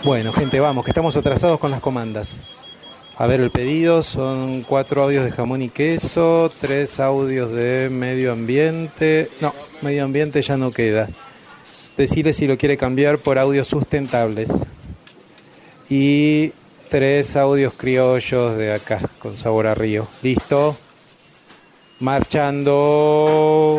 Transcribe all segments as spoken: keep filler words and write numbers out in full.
Bueno, gente, vamos, que estamos atrasados con las comandas. A ver, el pedido son cuatro audios de jamón y queso, tres audios de medio ambiente. No, medio ambiente ya no queda. Decirle si lo quiere cambiar por audios sustentables. Y tres audios criollos de acá, con sabor a río. ¿Listo? Marchando.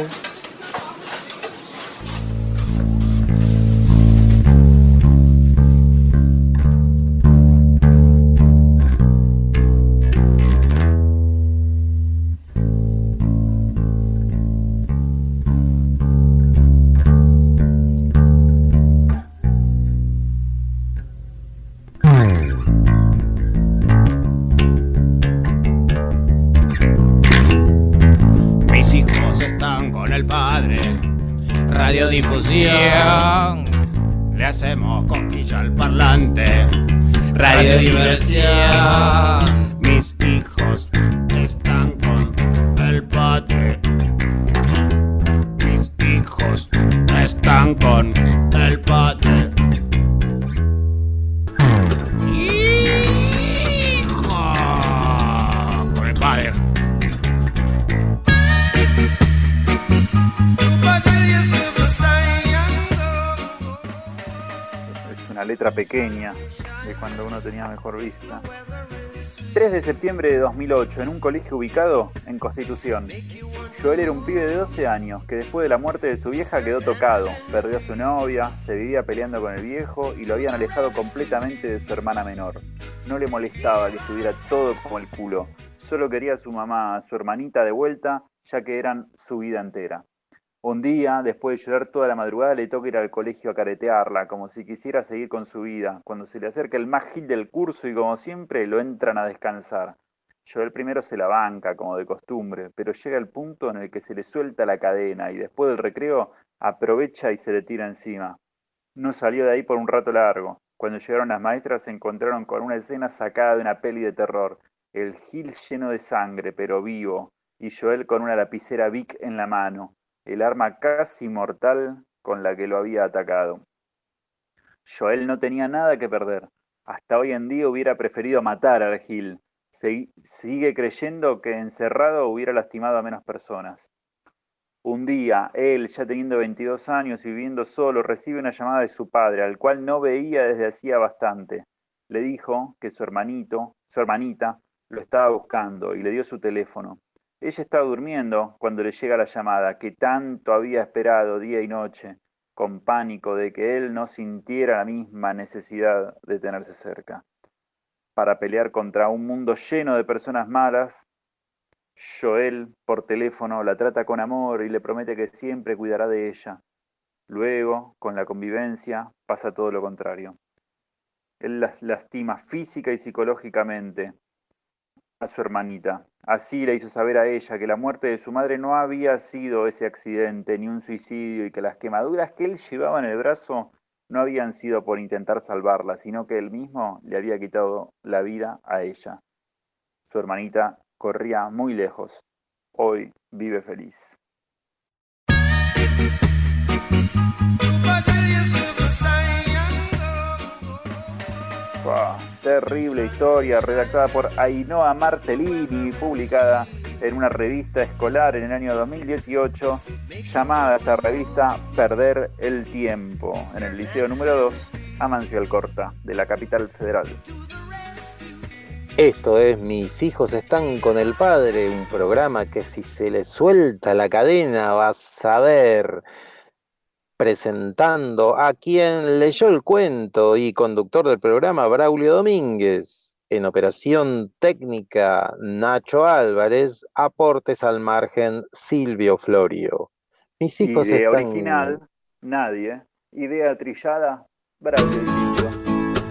Radiodifusión, le hacemos cosquilla al parlante. Radiodiversión, mis hijos están con el padre. Mis hijos están con el padre. Hijo, con el padre. Una letra pequeña de cuando uno tenía mejor vista. tres de septiembre de dos mil ocho, en un colegio ubicado en Constitución. Joel era un pibe de doce años que después de la muerte de su vieja quedó tocado. Perdió a su novia, se vivía peleando con el viejo y lo habían alejado completamente de su hermana menor. No le molestaba que estuviera todo como el culo. Solo quería a su mamá, a su hermanita de vuelta, ya que eran su vida entera. Un día, después de llorar toda la madrugada, le toca ir al colegio a caretearla, como si quisiera seguir con su vida, cuando se le acerca el más gil del curso y como siempre lo entran a descansar. Joel primero se la banca, como de costumbre, pero llega el punto en el que se le suelta la cadena y después del recreo aprovecha y se le tira encima. No salió de ahí por un rato largo. Cuando llegaron las maestras se encontraron con una escena sacada de una peli de terror. El gil lleno de sangre, pero vivo, y Joel con una lapicera Bic en la mano. El arma casi mortal con la que lo había atacado. Joel no tenía nada que perder. Hasta hoy en día hubiera preferido matar al Gil. Se, sigue creyendo que encerrado hubiera lastimado a menos personas. Un día, él, ya teniendo veintidós años y viviendo solo, recibe una llamada de su padre, al cual no veía desde hacía bastante. Le dijo que su hermanito, su hermanita, lo estaba buscando y le dio su teléfono. Ella estaba durmiendo cuando le llega la llamada, que tanto había esperado día y noche, con pánico de que él no sintiera la misma necesidad de tenerse cerca. Para pelear contra un mundo lleno de personas malas, Joel, por teléfono, la trata con amor y le promete que siempre cuidará de ella. Luego, con la convivencia, pasa todo lo contrario. Él las lastima física y psicológicamente a su hermanita. Así le hizo saber a ella que la muerte de su madre no había sido ese accidente ni un suicidio y que las quemaduras que él llevaba en el brazo no habían sido por intentar salvarla, sino que él mismo le había quitado la vida a ella. Su hermanita corría muy lejos. Hoy vive feliz. Wow, terrible historia redactada por Ainhoa Martellini, publicada en una revista escolar en el año dos mil dieciocho, llamada esta revista Perder el Tiempo, en el Liceo número dos, Amancio Alcorta, de la capital federal. Esto es Mis hijos están con el padre, un programa que si se le suelta la cadena vas a ver. Presentando a quien leyó el cuento y conductor del programa, Braulio Domínguez. En operación técnica, Nacho Álvarez. Aportes al margen, Silvio Florio. Mis hijos Idea están... original, nadie. Idea trillada, Braulio y Silvio.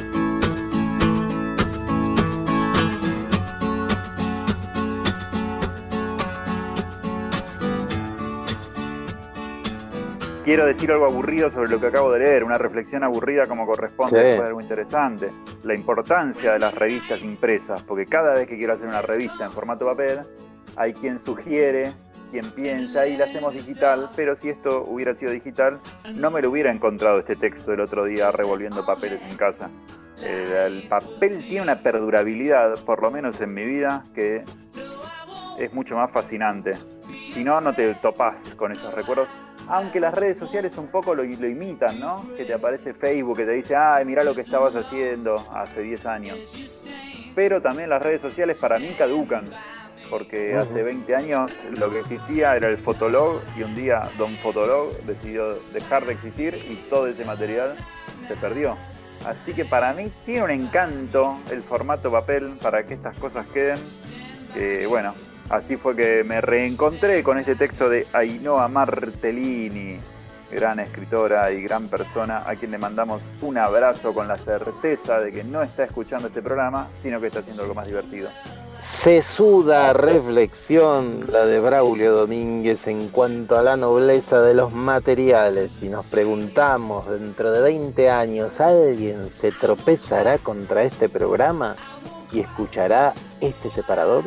Quiero decir algo aburrido sobre lo que acabo de leer, una reflexión aburrida como corresponde, Sí. después de algo interesante. La importancia de las revistas impresas, porque cada vez que quiero hacer una revista en formato papel, hay quien sugiere quien piensa y la hacemos digital, pero si esto hubiera sido digital, no me lo hubiera encontrado este texto el otro día revolviendo papeles en casa. El, el papel tiene una perdurabilidad, por lo menos en mi vida, que es mucho más fascinante. Si no, no te topás con esos recuerdos. Aunque las redes sociales un poco lo, lo imitan, ¿no? Que te aparece Facebook, que te dice, ay, mirá lo que estabas haciendo hace diez años. Pero también las redes sociales para mí caducan, porque uh-huh. hace veinte años lo que existía era el Fotolog, y un día Don Fotolog decidió dejar de existir y todo ese material se perdió. Así que para mí tiene un encanto el formato papel para que estas cosas queden. Que bueno, así fue que me reencontré con este texto de Ainhoa Martellini, gran escritora y gran persona, a quien le mandamos un abrazo con la certeza de que no está escuchando este programa, sino que está haciendo algo más divertido. Sesuda reflexión la de Braulio Domínguez en cuanto a la nobleza de los materiales. Y nos preguntamos, dentro de veinte años, ¿alguien se tropezará contra este programa y escuchará este separador?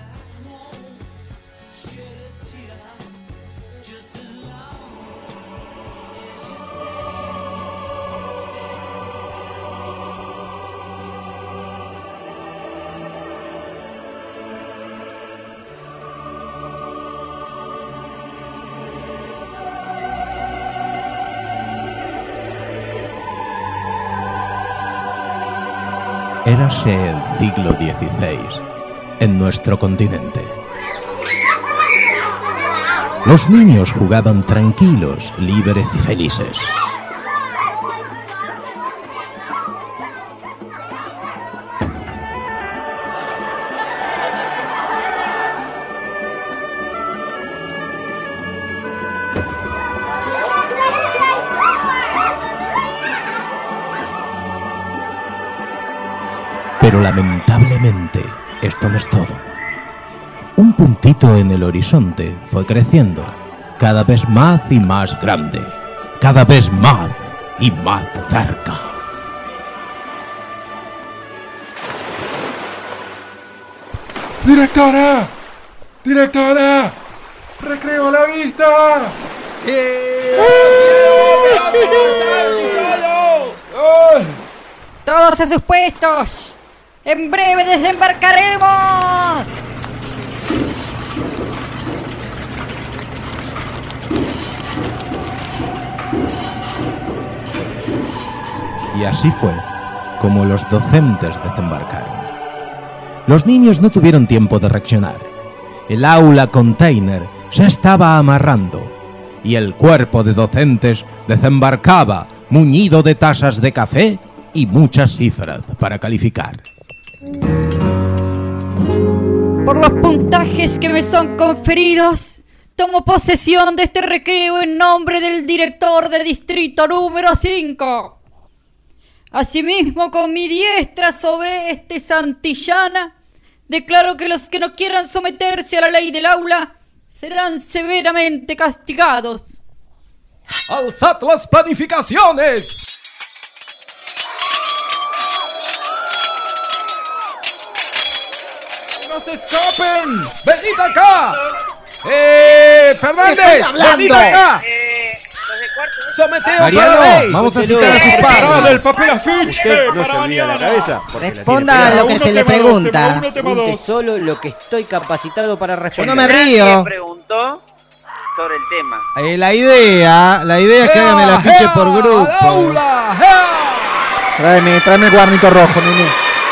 Érase el siglo dieciséis en nuestro continente. Los niños jugaban tranquilos, libres y felices. Pero lamentablemente, esto no es todo. Un puntito en el horizonte fue creciendo, cada vez más y más grande, cada vez más y más cerca. ¡Directora! ¡Directora! ¡Recreo a la vista! ¡Eh! ¡Todos a sus puestos! ¡En breve desembarcaremos! Y así fue como los docentes desembarcaron. Los niños no tuvieron tiempo de reaccionar. El aula container se estaba amarrando y el cuerpo de docentes desembarcaba muñido de tazas de café y muchas cifras para calificar. Por los puntajes que me son conferidos, tomo posesión de este recreo en nombre del director del distrito número cinco. Asimismo, con mi diestra sobre este Santillana, declaro que los que no quieran someterse a la ley del aula serán severamente castigados. ¡Alzad las planificaciones! ¡No se escapen! ¡Venid acá! ¡Eh! ¡Fernández! ¡Venid acá! Eh, ¡Someteos Mariano, a la ley! vamos a citar a sus padres. ¡El papel afiche! No se olvida la cabeza. Responda a lo que se le pregunta. Pregunte solo lo que estoy capacitado para Yo responder. no me río. preguntó sobre el tema. Eh, la idea, la idea es que hagan el afiche por grupo. ¡Aula! Tráeme, tráeme el guarnito rojo, nene.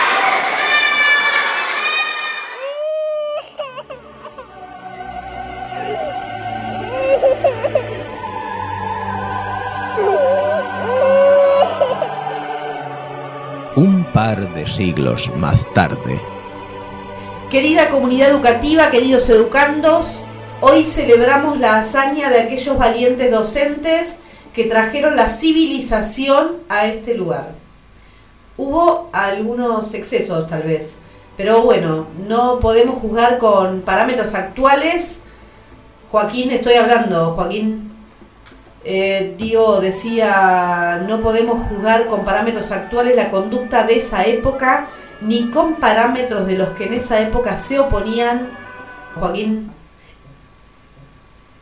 Un par de siglos más tarde. Querida comunidad educativa, queridos educandos, hoy celebramos la hazaña de aquellos valientes docentes que trajeron la civilización a este lugar. Hubo algunos excesos tal vez, pero bueno, no podemos juzgar con parámetros actuales. Joaquín, estoy hablando, Joaquín. Eh, Diego decía, no podemos juzgar con parámetros actuales la conducta de esa época, ni con parámetros de los que en esa época se oponían. Joaquín,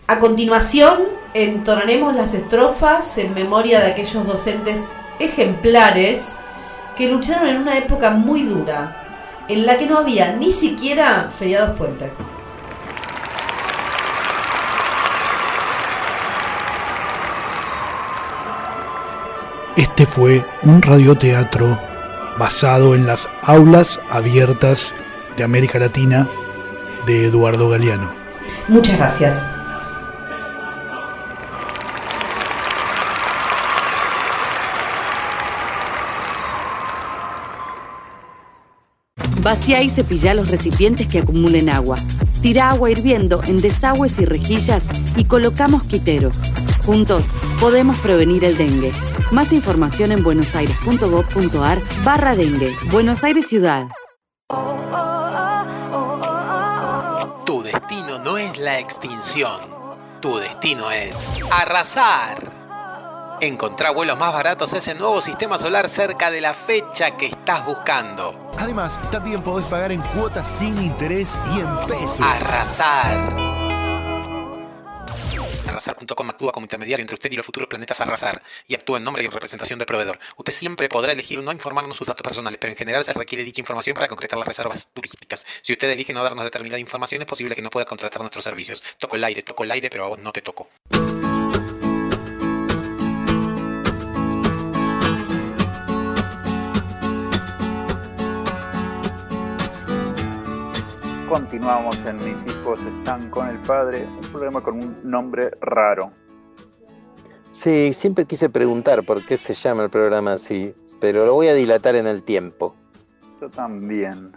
A continuación, entonaremos las estrofas en memoria de aquellos docentes ejemplares que lucharon en una época muy dura, en la que no había ni siquiera feriados puentes. Este fue un radioteatro basado en las aulas abiertas de América Latina de Eduardo Galeano. Muchas gracias. Vacía y cepilla los recipientes que acumulen agua. Tira agua hirviendo en desagües y rejillas y colocamos quiteros. Juntos podemos prevenir el dengue. Más información en buenosaires.gov.ar barra dengue. Buenos Aires Ciudad. Tu destino no es la extinción. Tu destino es arrasar. Encontrá vuelos más baratos a ese nuevo sistema solar cerca de la fecha que estás buscando. Además, también podés pagar en cuotas sin interés y en pesos. Arrasar. Arrasar punto com actúa como intermediario entre usted y los futuros planetas Arrasar y actúa en nombre y en representación del proveedor. Usted siempre podrá elegir no informarnos sus datos personales, pero en general se requiere dicha información para concretar las reservas turísticas. Si usted elige no darnos determinada información, es posible que no pueda contratar nuestros servicios. Toco el aire, toco el aire, pero a vos no te toco. Continuamos en Mis hijos están con el padre, un programa con un nombre raro. Sí, siempre quise preguntar por qué se llama el programa así, pero lo voy a dilatar en el tiempo. Yo también.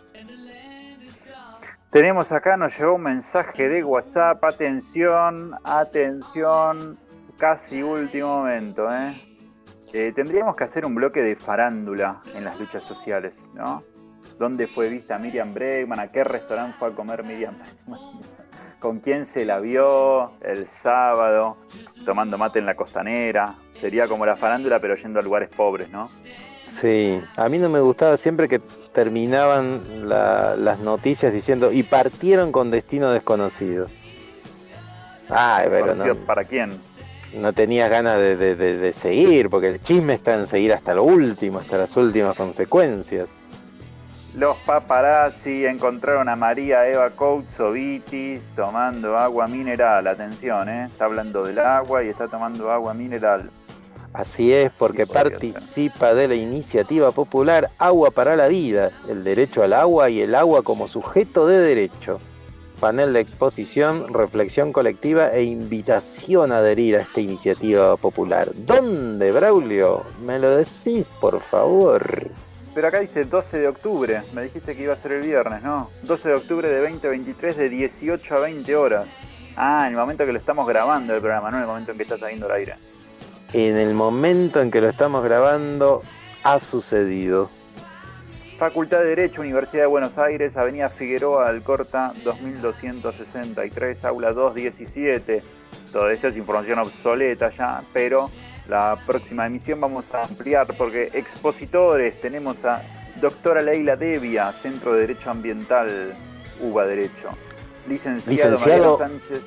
Tenemos acá, nos llegó un mensaje de WhatsApp, atención, atención, casi último momento, ¿eh? Eh, tendríamos que hacer un bloque de farándula en las luchas sociales, ¿no? ¿Dónde fue vista Miriam Bregman? ¿A qué restaurante fue a comer Miriam Bregman? ¿Con quién se la vio el sábado? Tomando mate en la costanera. Sería como la farándula, pero yendo a lugares pobres, ¿no? Sí, a mí no me gustaba siempre que terminaban la, las noticias diciendo y partieron con destino desconocido. Ay, pero no, ¿para quién? No tenías ganas de, de, de, de seguir, porque el chisme está en seguir hasta lo último, hasta las últimas consecuencias. Los paparazzi encontraron a María Eva Koutsovitis tomando agua mineral. Atención, ¿eh? Está hablando del agua y está tomando agua mineral. Así es, porque sí, participa ser. de la iniciativa popular Agua para la Vida, el derecho al agua y el agua como sujeto de derecho. Panel de exposición, reflexión colectiva e invitación a adherir a esta iniciativa popular. ¿Dónde, Braulio? ¿Me lo decís, por favor? Pero acá dice doce de octubre, me dijiste que iba a ser el viernes, ¿no? doce de octubre de veinte veintitrés de dieciocho a veinte horas. Ah, en el momento que lo estamos grabando el programa, no en el momento en que está saliendo al aire. En el momento en que lo estamos grabando ha sucedido. Facultad de Derecho, Universidad de Buenos Aires, Avenida Figueroa Alcorta, dos mil doscientos sesenta y tres, aula doscientos diecisiete. Todo esto es información obsoleta ya, pero la próxima emisión vamos a ampliar porque expositores tenemos a doctora Leila Devia, Centro de Derecho Ambiental, U B A Derecho. Licenciado, Licenciado. Mariano Sánchez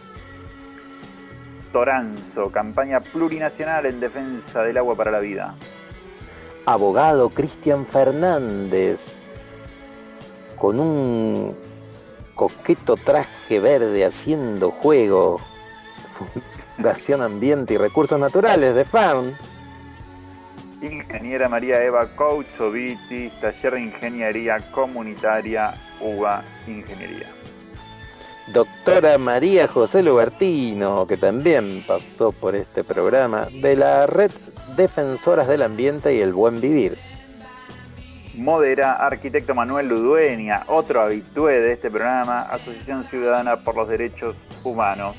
Toranzo, campaña plurinacional en defensa del agua para la vida. Abogado Cristian Fernández, con un coqueto traje verde haciendo juego. Fundación Ambiente y Recursos Naturales de F A M. Ingeniera María Eva Koutsovitis, Taller de Ingeniería Comunitaria, U B A Ingeniería. Doctora María José Lubertino, que también pasó por este programa, de la Red Defensoras del Ambiente y el Buen Vivir. Modera arquitecto Manuel Ludueña, otro habitué de este programa, Asociación Ciudadana por los Derechos Humanos.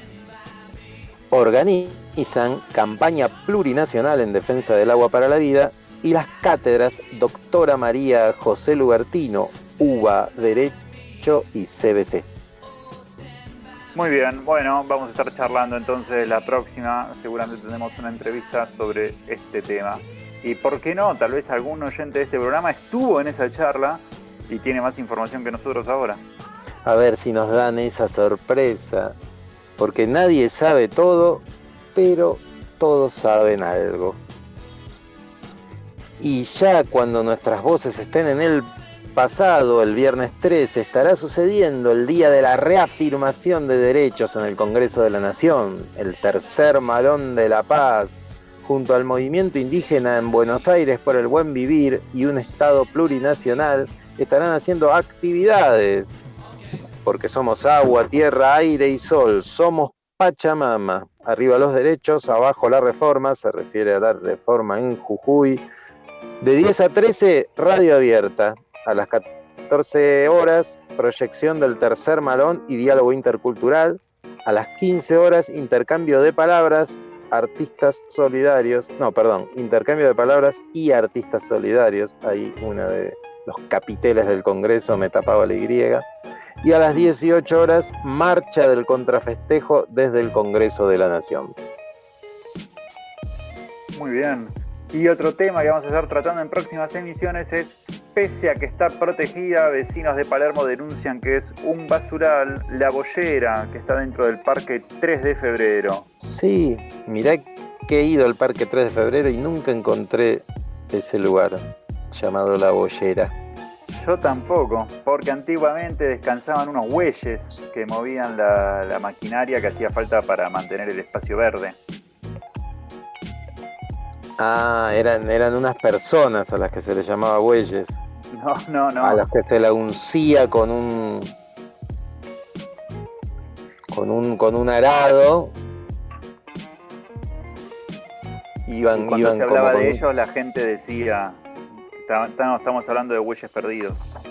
Organizan campaña plurinacional en defensa del agua para la vida y las cátedras Doctora María José Lubertino, U B A Derecho y C B C. Muy bien, bueno, vamos a estar charlando entonces la próxima, seguramente tendremos una entrevista sobre este tema. Y por qué no, tal vez algún oyente de este programa estuvo en esa charla y tiene más información que nosotros ahora. A ver si nos dan esa sorpresa. porque nadie sabe todo, pero todos saben algo. Y ya cuando nuestras voces estén en el pasado, el viernes trece, estará sucediendo el día de la reafirmación de derechos en el Congreso de la Nación, el tercer Malón de la Paz, junto al movimiento indígena en Buenos Aires por el buen vivir y un Estado plurinacional, estarán haciendo actividades, porque somos agua, tierra, aire y sol, somos Pachamama. Arriba los derechos, abajo la reforma, se refiere a la reforma en Jujuy. De diez a trece, radio abierta. A las catorce horas, proyección del tercer Malón y diálogo intercultural. A las quince horas, intercambio de palabras, artistas solidarios. No, perdón, intercambio de palabras y artistas solidarios. Ahí una de los capiteles del Congreso me tapaba la Y. Y a las dieciocho horas, marcha del contrafestejo desde el Congreso de la Nación. Muy bien. Y otro tema que vamos a estar tratando en próximas emisiones es, pese a que está protegida, vecinos de Palermo denuncian que es un basural, La Boyera, que está dentro del Parque tres de febrero. Sí, mirá que he ido al Parque tres de febrero y nunca encontré ese lugar llamado La Boyera. Yo tampoco, porque antiguamente descansaban unos bueyes que movían la, la maquinaria que hacía falta para mantener el espacio verde. Ah, eran, eran unas personas a las que se les llamaba bueyes. No, no, no. A las que se la uncía con un con un con un arado. Iban, y cuando iban se hablaba como de con ellos, un... la gente decía, estamos hablando de bueyes perdidos.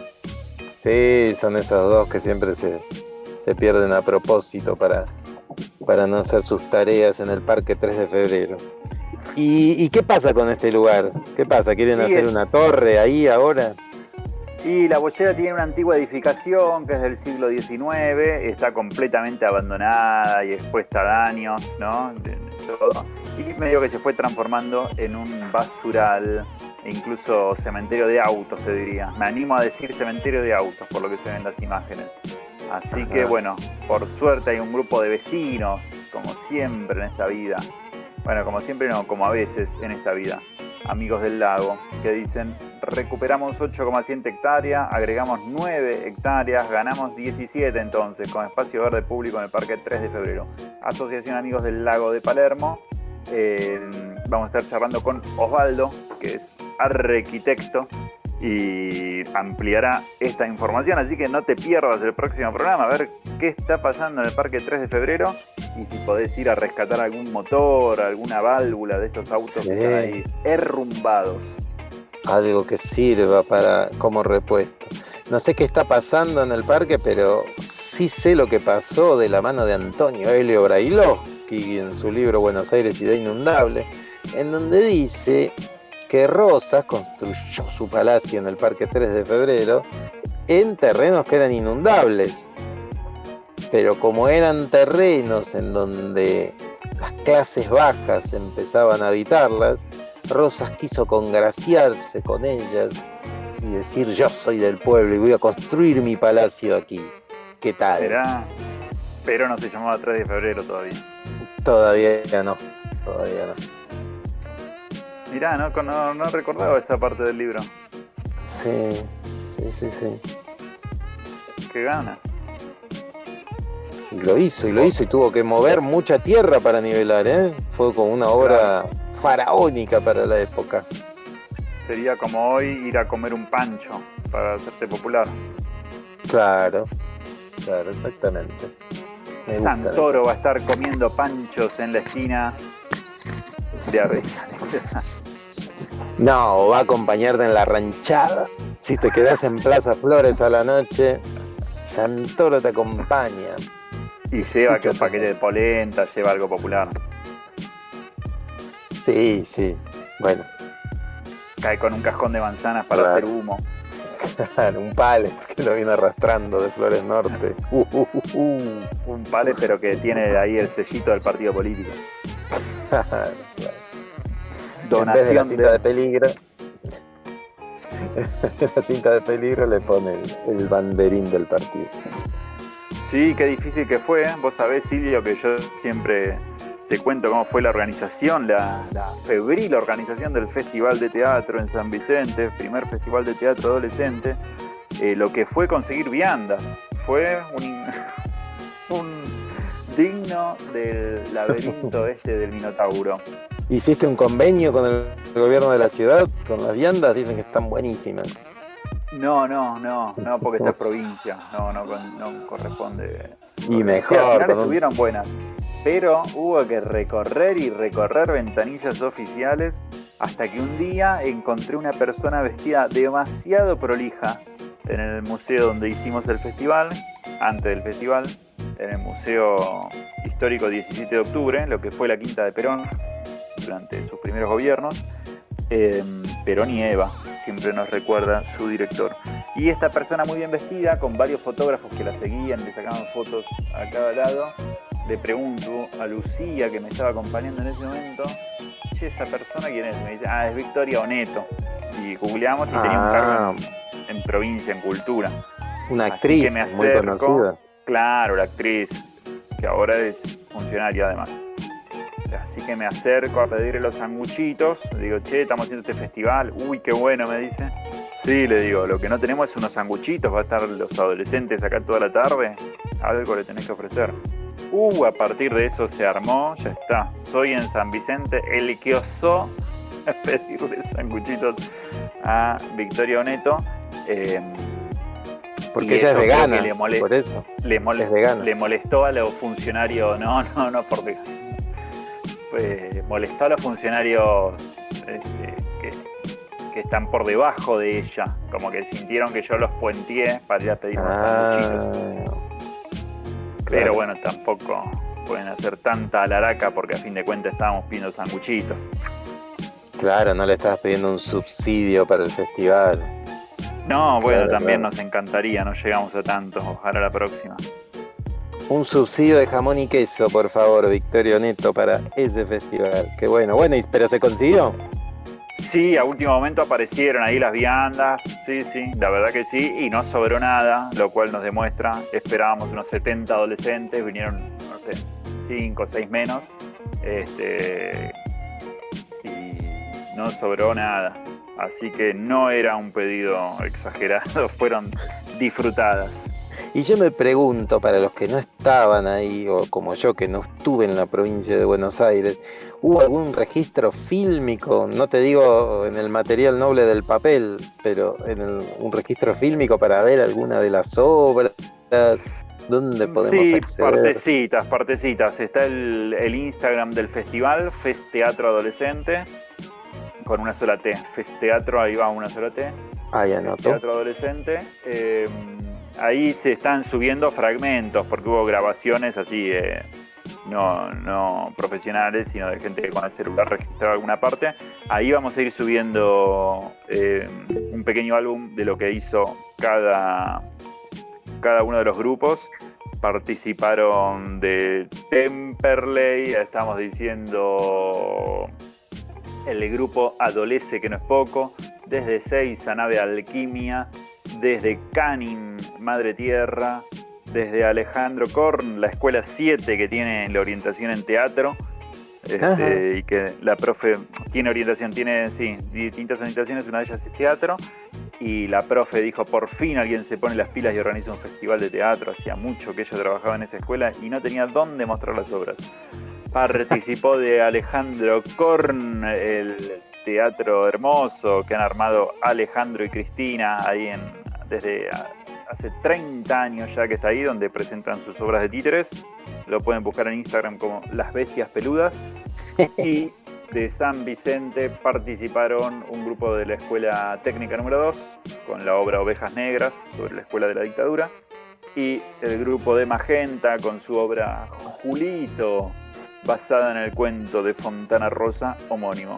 Sí, son esos dos que siempre se, se pierden a propósito para, para no hacer sus tareas en el Parque tres de febrero. ¿Y, ¿Y qué pasa con este lugar? ¿Qué pasa? ¿Quieren sí, hacer es... una torre ahí ahora? Y La Boyera tiene una antigua edificación que es del siglo diecinueve, está completamente abandonada y expuesta a daños, ¿no? De, de todo. Y medio que se fue transformando en un basural, e incluso cementerio de autos, se diría. Me animo a decir cementerio de autos, por lo que se ven las imágenes. Así Ajá. que, bueno, por suerte hay un grupo de vecinos, como siempre en esta vida. Bueno, como siempre no, como a veces en esta vida. Amigos del lago, que dicen, recuperamos ocho coma siete hectáreas, agregamos nueve hectáreas, ganamos diecisiete entonces, con espacio verde público en el Parque tres de febrero. Asociación Amigos del Lago de Palermo. Eh, vamos a estar charlando con Osvaldo, que es arquitecto, y ampliará esta información, así que no te pierdas el próximo programa, a ver qué está pasando en el Parque tres de febrero y si podés ir a rescatar algún motor, alguna válvula de estos autos sí. que están ahí derrumbados. Algo que sirva para como repuesto. No sé qué está pasando en el parque, pero sí sé lo que pasó de la mano de Antonio Helio Brailovsky en su libro Buenos Aires, Ciudad Inundable, en donde dice que Rosas construyó su palacio en el Parque tres de febrero en terrenos que eran inundables. Pero como eran terrenos en donde las clases bajas empezaban a habitarlas, Rosas quiso congraciarse con ellas y decir, yo soy del pueblo y voy a construir mi palacio aquí. ¿Qué tal? ¿Será? Pero no se llamaba tres de febrero todavía. Todavía no, todavía no. Mirá, no, no, no recordaba esa parte del libro. Sí, sí, sí, sí. Qué gana. Y lo hizo, y lo hizo, y tuvo que mover mucha tierra para nivelar, ¿eh? Fue como una obra claro. faraónica para la época. Sería como hoy ir a comer un pancho para hacerte popular. Claro, claro, exactamente. Me Santoro va a estar comiendo panchos en la esquina de Avellaneda. No, va a acompañarte en la ranchada. Si te quedás en Plaza Flores a la noche, Santoro te acompaña. Y lleva que un paquete de polenta, lleva algo popular. Sí, sí, bueno. Cae con un cajón de manzanas para claro. hacer humo. Claro, un pale que lo viene arrastrando de Flores Norte. Uh, uh, uh, uh. Un pale, pero que tiene ahí el sellito del partido político. Claro, claro. Donación en vez de la cinta de, de peligro. La cinta de peligro le pone el, el banderín del partido. Sí, qué difícil que fue. Vos sabés, Silvio, que yo siempre te cuento cómo fue la organización, la, la febril organización del Festival de Teatro en San Vicente, primer Festival de Teatro Adolescente. Eh, lo que fue conseguir viandas. Fue un, un digno del laberinto este del Minotauro. ¿Hiciste un convenio con el gobierno de la ciudad, con las viandas? Dicen que están buenísimas. No, no, no, no, porque esta es provincia, no, no, no corresponde. Y mejor. Sí, al final con un- estuvieron buenas, pero hubo que recorrer y recorrer ventanillas oficiales hasta que un día encontré una persona vestida demasiado prolija en el museo donde hicimos el festival, antes del festival, en el Museo Histórico diecisiete de octubre, lo que fue la Quinta de Perón durante sus primeros gobiernos. Eh, Perón y Eva, siempre nos recuerda su director. Y esta persona muy bien vestida, con varios fotógrafos que la seguían, le sacaban fotos a cada lado, le pregunto a Lucía, que me estaba acompañando en ese momento, che, ¿esa persona quién es? Me dice, ah, es Victoria Oneto. Y googleamos y tenía un cargo en, en provincia, en cultura. Una Así actriz que me muy acerco, conocida. claro, la actriz, que ahora es funcionaria además. Así que me acerco a pedirle los sanguchitos, le digo, che, estamos haciendo este festival, uy, qué bueno, me dice. Sí, le digo, lo que no tenemos es unos sanguchitos, va a estar los adolescentes acá toda la tarde, algo le tenés que ofrecer. Uh, a partir de eso se armó, ya está, soy en San Vicente el que osó pedirle sanguchitos a Victoria Oneto. Eh, Porque y ella es eso creo vegana, que le mole- por eso. Le, mole- Es vegana. le molestó a los funcionarios, no, no, no por vegano. Pues molestó a los funcionarios este, que, que están por debajo de ella, como que sintieron que yo los puenteé para ir a pedir unos Ah, sanguchitos. Pero claro. bueno, tampoco pueden hacer tanta alaraca porque a fin de cuentas estábamos pidiendo sanguchitos. Claro, no le estabas pidiendo un subsidio para el festival. No, bueno, Claro, también claro. nos encantaría, no llegamos a tanto, ojalá la próxima. Un subsidio de jamón y queso, por favor, Victoria Neto, para ese festival. Qué bueno. Bueno, ¿y- ¿pero se consiguió? Sí, a último momento aparecieron ahí las viandas, sí, sí, la verdad que sí, y no sobró nada, lo cual nos demuestra, esperábamos unos setenta adolescentes, vinieron, no sé, cinco o seis menos, este, y no sobró nada, así que no era un pedido exagerado, fueron disfrutadas. Y yo me pregunto, para los que no estaban ahí, o como yo que no estuve en la provincia de Buenos Aires, ¿hubo algún registro fílmico? No te digo en el material noble del papel, pero en el- un registro fílmico para ver alguna de las obras. ¿Dónde podemos Sí, acceder? partecitas, partecitas. Está el, el Instagram del festival, Fest Teatro Adolescente, con una sola T. Fest Teatro, ahí va una sola T. Ahí Fest anoto. Teatro Adolescente. Eh, ahí se están subiendo fragmentos, porque hubo grabaciones así, eh, no, no profesionales, sino de gente que con el celular registró alguna parte. Ahí vamos a ir subiendo eh, un pequeño álbum de lo que hizo cada... cada uno de los grupos. Participaron de Temperley, estamos diciendo el grupo Adolece, que no es poco, desde Seiza, Nave Alquimia, desde Canin, Madre Tierra, desde Alejandro Korn, la Escuela siete, que tiene la orientación en teatro, este, y que la profe tiene orientación, tiene sí, distintas orientaciones, una de ellas es teatro, y la profe dijo, por fin alguien se pone las pilas y organiza un festival de teatro. Hacía mucho que ella trabajaba en esa escuela y no tenía dónde mostrar las obras. Participó de Alejandro Korn, el teatro hermoso que han armado Alejandro y Cristina ahí en, desde hace treinta años ya que está ahí, donde presentan sus obras de títeres. Lo pueden buscar en Instagram como Las Bestias Peludas. Y de San Vicente participaron un grupo de la Escuela Técnica número dos con la obra Ovejas Negras sobre la Escuela de la Dictadura, y el grupo de Magenta con su obra Julito, basada en el cuento de Fontana Rosa homónimo.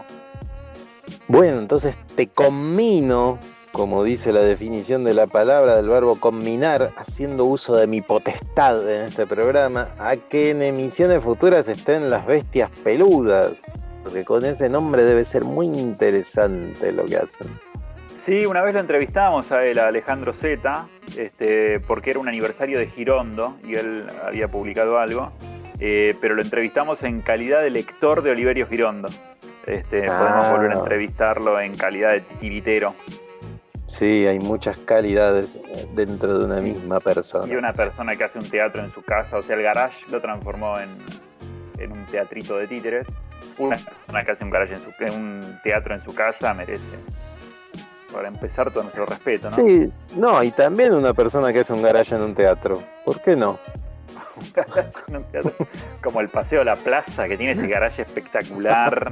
Bueno, entonces te conmino, como dice la definición de la palabra, del verbo comminar, haciendo uso de mi potestad en este programa, a que en emisiones futuras estén Las Bestias Peludas, porque con ese nombre debe ser muy interesante lo que hacen. Sí, una vez lo entrevistamos a él, a Alejandro Zeta, este, porque era un aniversario de Girondo y él había publicado algo, eh, pero lo entrevistamos en calidad de lector de Oliverio Girondo. Este, ah. Podemos volver a entrevistarlo en calidad de titiritero. Sí, hay muchas calidades dentro de una misma persona. Y una persona que hace un teatro en su casa, o sea, el garage lo transformó en, en un teatrito de títeres. Una persona que hace un, garage en su, en un teatro en su casa merece, para empezar, todo nuestro respeto, ¿no? Sí, no, y también una persona que hace un garage en un teatro. ¿Por qué no? Un garage en un teatro. Como el Paseo de la Plaza, que tiene ese garage espectacular.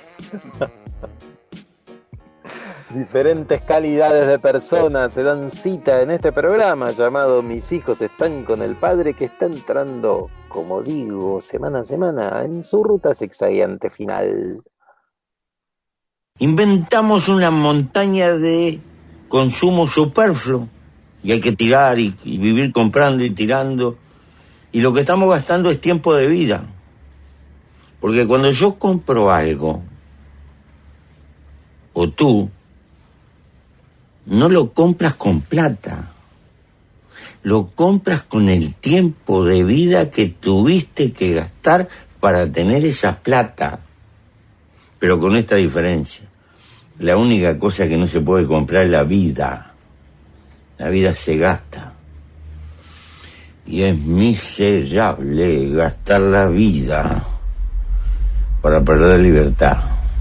Diferentes calidades de personas se dan cita en este programa llamado Mis hijos están con el padre, que está entrando, como digo, semana a semana en su ruta zigzagueante final. Inventamos una montaña de consumo superfluo y hay que tirar y, y vivir comprando y tirando, y lo que estamos gastando es tiempo de vida, porque cuando yo compro algo, o tú, no lo compras con plata, lo compras con el tiempo de vida que tuviste que gastar para tener esa plata, pero con esta diferencia. La única cosa que no se puede comprar es la vida. La vida se gasta. Y es miserable gastar la vida para perder libertad.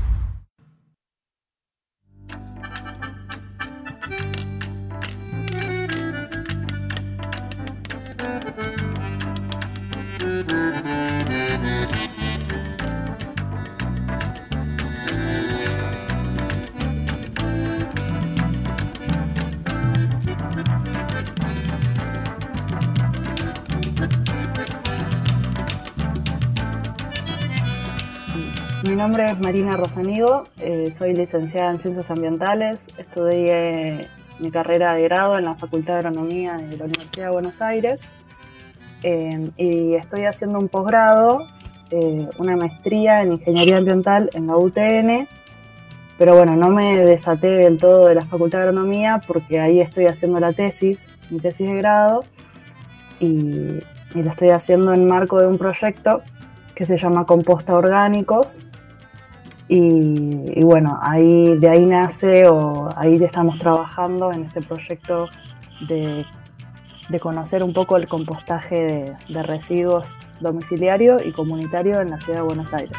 Mi nombre es Marina Rosanigo, eh, soy licenciada en Ciencias Ambientales, estudié mi carrera de grado en la Facultad de Agronomía de la Universidad de Buenos Aires eh, y estoy haciendo un posgrado, eh, una maestría en Ingeniería Ambiental en la U T N, pero bueno, no me desaté del todo de la Facultad de Agronomía porque ahí estoy haciendo la tesis, mi tesis de grado, y, y lo estoy haciendo en marco de un proyecto que se llama Composta Orgánicos. Y, y bueno, ahí de ahí nace, o ahí estamos trabajando en este proyecto de, de conocer un poco el compostaje de, de residuos domiciliario y comunitario en la ciudad de Buenos Aires.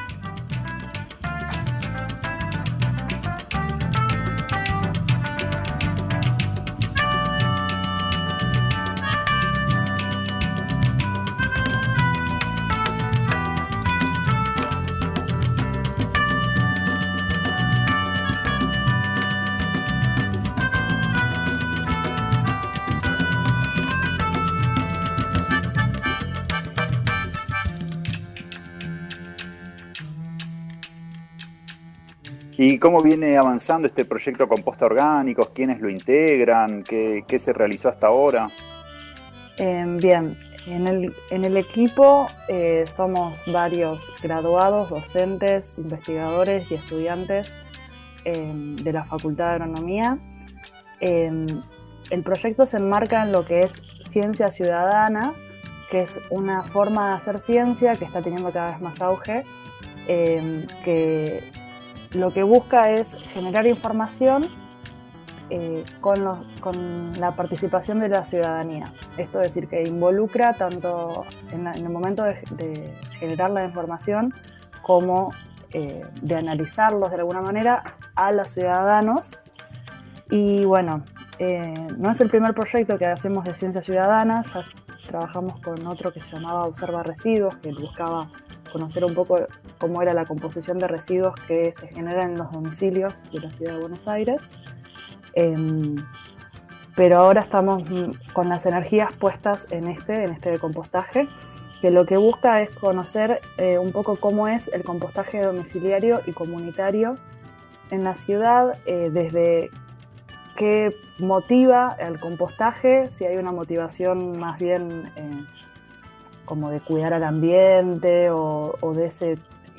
¿Y cómo viene avanzando este proyecto Composta Orgánicos? ¿Quiénes lo integran? ¿Qué, qué se realizó hasta ahora? Eh, bien, en el, en el equipo eh, somos varios graduados, docentes, investigadores y estudiantes eh, de la Facultad de Agronomía. Eh, el proyecto se enmarca en lo que es ciencia ciudadana, que es una forma de hacer ciencia que está teniendo cada vez más auge, eh, que lo que busca es generar información eh, con, los, con la participación de la ciudadanía. Esto es decir, que involucra tanto en, la, en el momento de, de generar la información como eh, de analizarlos de alguna manera a los ciudadanos. Y bueno, eh, no es el primer proyecto que hacemos de ciencia ciudadana, ya trabajamos con otro que se llamaba Observa Residuos, que buscaba conocer un poco cómo era la composición de residuos que se generan en los domicilios de la ciudad de Buenos Aires. Eh, pero ahora estamos con las energías puestas en este, en este de compostaje, que lo que busca es conocer eh, un poco cómo es el compostaje domiciliario y comunitario en la ciudad, eh, desde qué motiva el compostaje, si hay una motivación más bien eh, como de cuidar al ambiente o, o de ese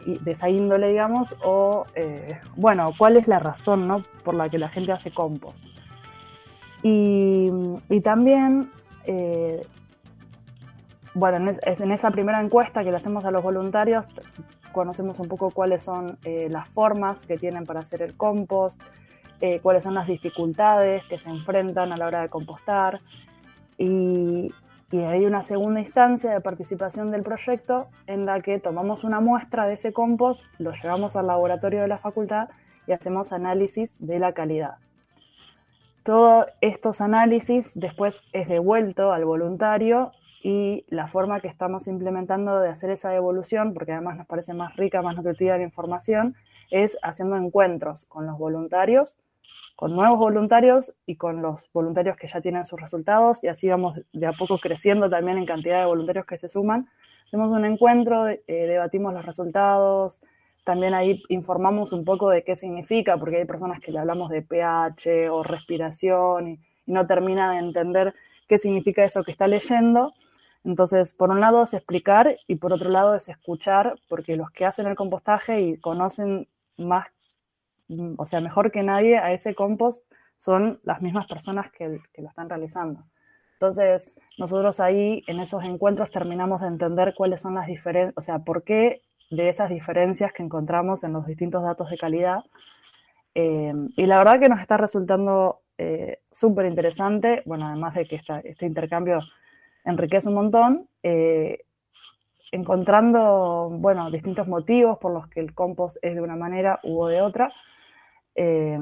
de esa índole, digamos, o, eh, bueno, cuál es la razón, ¿no?, por la que la gente hace compost. Y, y también, eh, bueno, en, es, en esa primera encuesta que le hacemos a los voluntarios, conocemos un poco cuáles son eh, las formas que tienen para hacer el compost, eh, cuáles son las dificultades que se enfrentan a la hora de compostar, y, y hay una segunda instancia de participación del proyecto en la que tomamos una muestra de ese compost, lo llevamos al laboratorio de la facultad y hacemos análisis de la calidad. Todos estos análisis después es devuelto al voluntario, y la forma que estamos implementando de hacer esa devolución, porque además nos parece más rica, más nutritiva la información, es haciendo encuentros con los voluntarios, con nuevos voluntarios y con los voluntarios que ya tienen sus resultados, y así vamos de a poco creciendo también en cantidad de voluntarios que se suman. Hacemos un encuentro, eh, debatimos los resultados, también ahí informamos un poco de qué significa, porque hay personas que le hablamos de pH o respiración y, y no termina de entender qué significa eso que está leyendo. Entonces, por un lado es explicar y por otro lado es escuchar, porque los que hacen el compostaje y conocen más, o sea, mejor que nadie a ese compost, son las mismas personas que, que lo están realizando. Entonces, nosotros ahí en esos encuentros terminamos de entender cuáles son las diferencias, o sea, por qué de esas diferencias que encontramos en los distintos datos de calidad. Eh, y la verdad que nos está resultando eh, súper interesante, bueno, además de que esta, este intercambio enriquece un montón, eh, encontrando, bueno, distintos motivos por los que el compost es de una manera u de otra. Eh,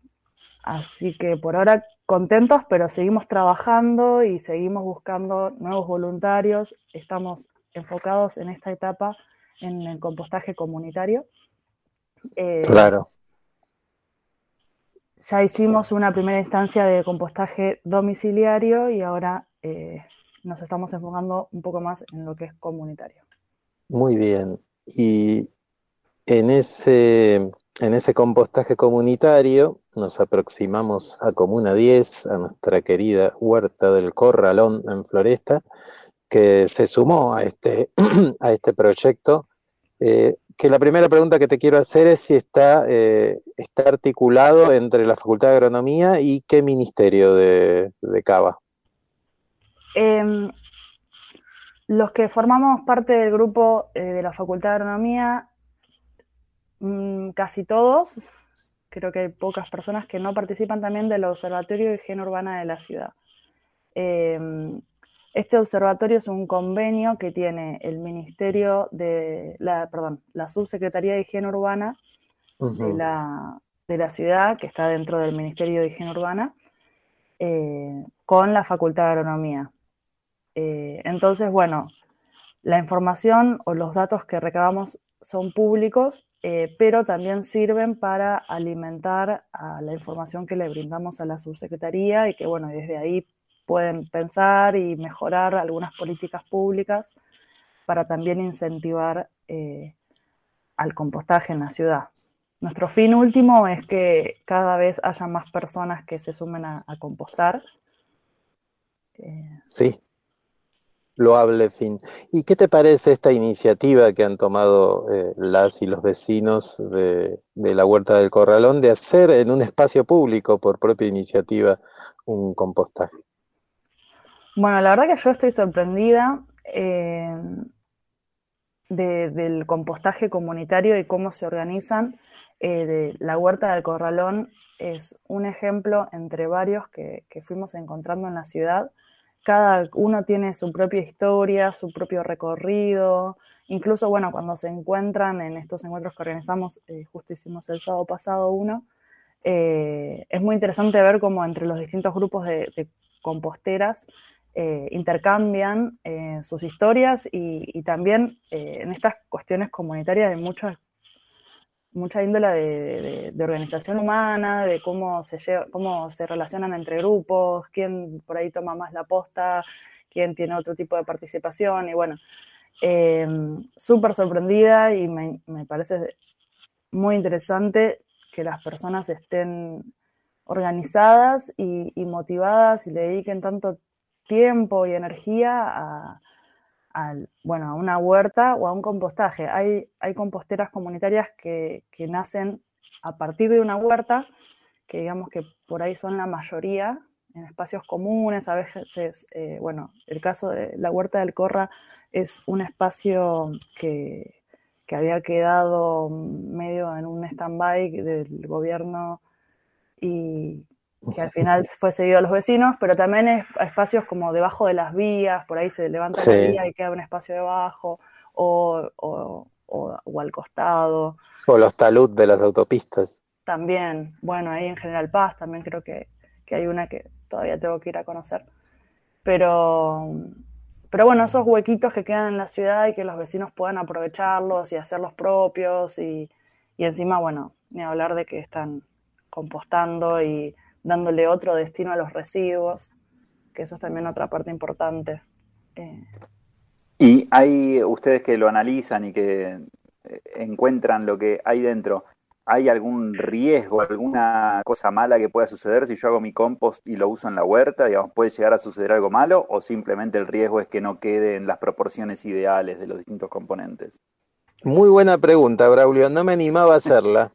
así que por ahora contentos, pero seguimos trabajando y seguimos buscando nuevos voluntarios. Estamos enfocados en esta etapa en el compostaje comunitario. Eh, claro. Ya hicimos una primera instancia de compostaje domiciliario y ahora eh, nos estamos enfocando un poco más en lo que es comunitario. Muy bien. Y en ese, en ese compostaje comunitario nos aproximamos a Comuna diez, a nuestra querida Huerta del Corralón en Floresta, que se sumó a este, a este proyecto. Eh, que la primera pregunta que te quiero hacer es si está, eh, está articulado entre la Facultad de Agronomía y qué ministerio de, de Cava. Eh, los que formamos parte del grupo eh, de la Facultad de Agronomía, mmm, casi todos, creo que hay pocas personas que no participan también del Observatorio de Higiene Urbana de la ciudad. Eh, Este observatorio es un convenio que tiene el Ministerio de la, perdón, la Subsecretaría de Higiene Urbana uh-huh. de, la, de la ciudad, que está dentro del Ministerio de Higiene Urbana, eh, con la Facultad de Agronomía. Eh, entonces, bueno, la información o los datos que recabamos son públicos, eh, pero también sirven para alimentar a la información que le brindamos a la Subsecretaría y que, bueno, desde ahí pueden pensar y mejorar algunas políticas públicas para también incentivar eh, al compostaje en la ciudad. Nuestro fin último es que cada vez haya más personas que se sumen a, a compostar. Eh. Sí, loable fin. ¿Y qué te parece esta iniciativa que han tomado eh, las y los vecinos de, de la Huerta del Corralón de hacer en un espacio público, por propia iniciativa, un compostaje? Bueno, la verdad que yo estoy sorprendida eh, de, del compostaje comunitario y cómo se organizan. Eh, de la Huerta del Corralón es un ejemplo entre varios que, que fuimos encontrando en la ciudad. Cada uno tiene su propia historia, su propio recorrido. Incluso, bueno, cuando se encuentran en estos encuentros que organizamos, eh, justo hicimos el sábado pasado uno, eh, es muy interesante ver cómo entre los distintos grupos de, de composteras Eh, intercambian eh, sus historias y, y también eh, en estas cuestiones comunitarias de mucha, mucha índole de, de, de organización humana, de cómo se, lleva, cómo se relacionan entre grupos, quién por ahí toma más la posta, quién tiene otro tipo de participación, y bueno, eh, súper sorprendida y me, me parece muy interesante que las personas estén organizadas y, y motivadas y le dediquen tanto tiempo y energía a, al, bueno, a una huerta o a un compostaje. Hay, hay composteras comunitarias que, que nacen a partir de una huerta, que digamos que por ahí son la mayoría, en espacios comunes, a veces, eh, bueno, el caso de la Huerta del Corra es un espacio que, que había quedado medio en un stand-by del gobierno y que al final fue seguido a los vecinos, pero también es espacios como debajo de las vías, por ahí se levanta sí. la vía y queda un espacio debajo, o, o, o, o al costado. O los taludes de las autopistas. También, bueno, ahí en General Paz también creo que, que hay una que todavía tengo que ir a conocer. Pero, pero bueno, esos huequitos que quedan en la ciudad y que los vecinos puedan aprovecharlos y hacerlos propios y, y encima, bueno, ni hablar de que están compostando y dándole otro destino a los residuos, que eso es también otra parte importante. Eh. Y hay ustedes que lo analizan y que encuentran lo que hay dentro, ¿hay algún riesgo, alguna cosa mala que pueda suceder si yo hago mi compost y lo uso en la huerta? Digamos, ¿puede llegar a suceder algo malo o simplemente el riesgo es que no quede en las proporciones ideales de los distintos componentes? Muy buena pregunta, Braulio. No me animaba a hacerla.